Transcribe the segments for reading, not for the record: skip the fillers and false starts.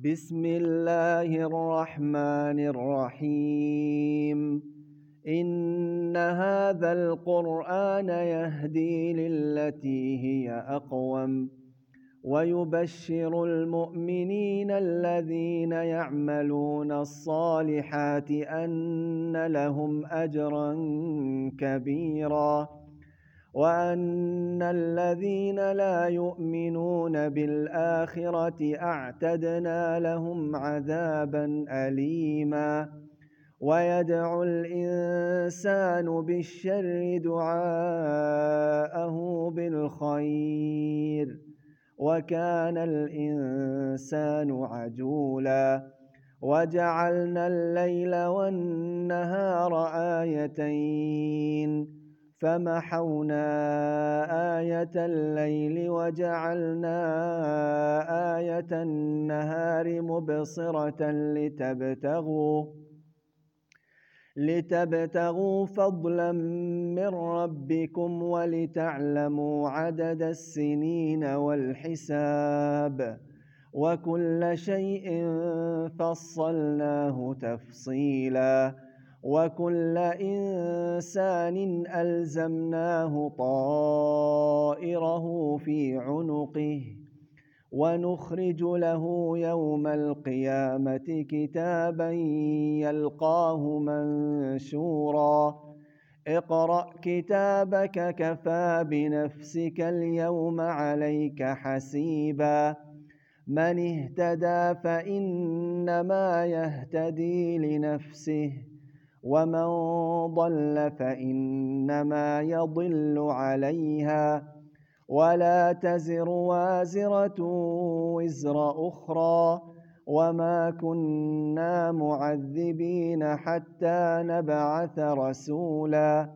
بسم الله الرحمن الرحيم. إن هذا القرآن يهدي للتي هي أقوم ويبشر المؤمنين الذين يعملون الصالحات أن لهم أجرا كبيرا وأن الذين لا يؤمنون بالآخرة أعتدنا لهم عذابا أليما. ويدعو الإنسان بالشر دعاءه بالخير وكان الإنسان عجولا. وجعلنا الليل والنهار آيتين فمحونا آية الليل وجعلنا آية النهار مبصرة لتبتغوا فضلا من ربكم ولتعلموا عدد السنين والحساب وكل شيء فصلناه تفصيلا. وكل إنسان ألزمناه طائره في عنقه ونخرج له يوم القيامة كتابا يلقاه منشورا. اقرأ كتابك كفى بنفسك اليوم عليك حسيبا. من اهتدى فإنما يهتدي لنفسه ومن ضل فإنما يضل عليها ولا تزر وازرة وزر أخرى وما كنا معذبين حتى نبعث رسولا.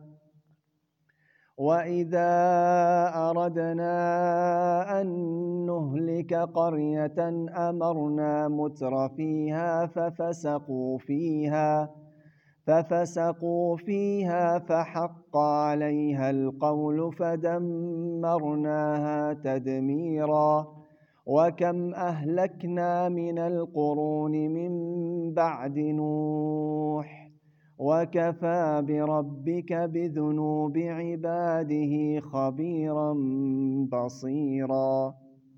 وإذا أردنا أن نهلك قرية أمرنا متر فيها ففسقوا فيها فحق عليها القول فدمرناها تدميرا. وكم أهلكنا من القرون من بعد نوح وكفى بربك بذنوب عباده خبيرا بصيرا.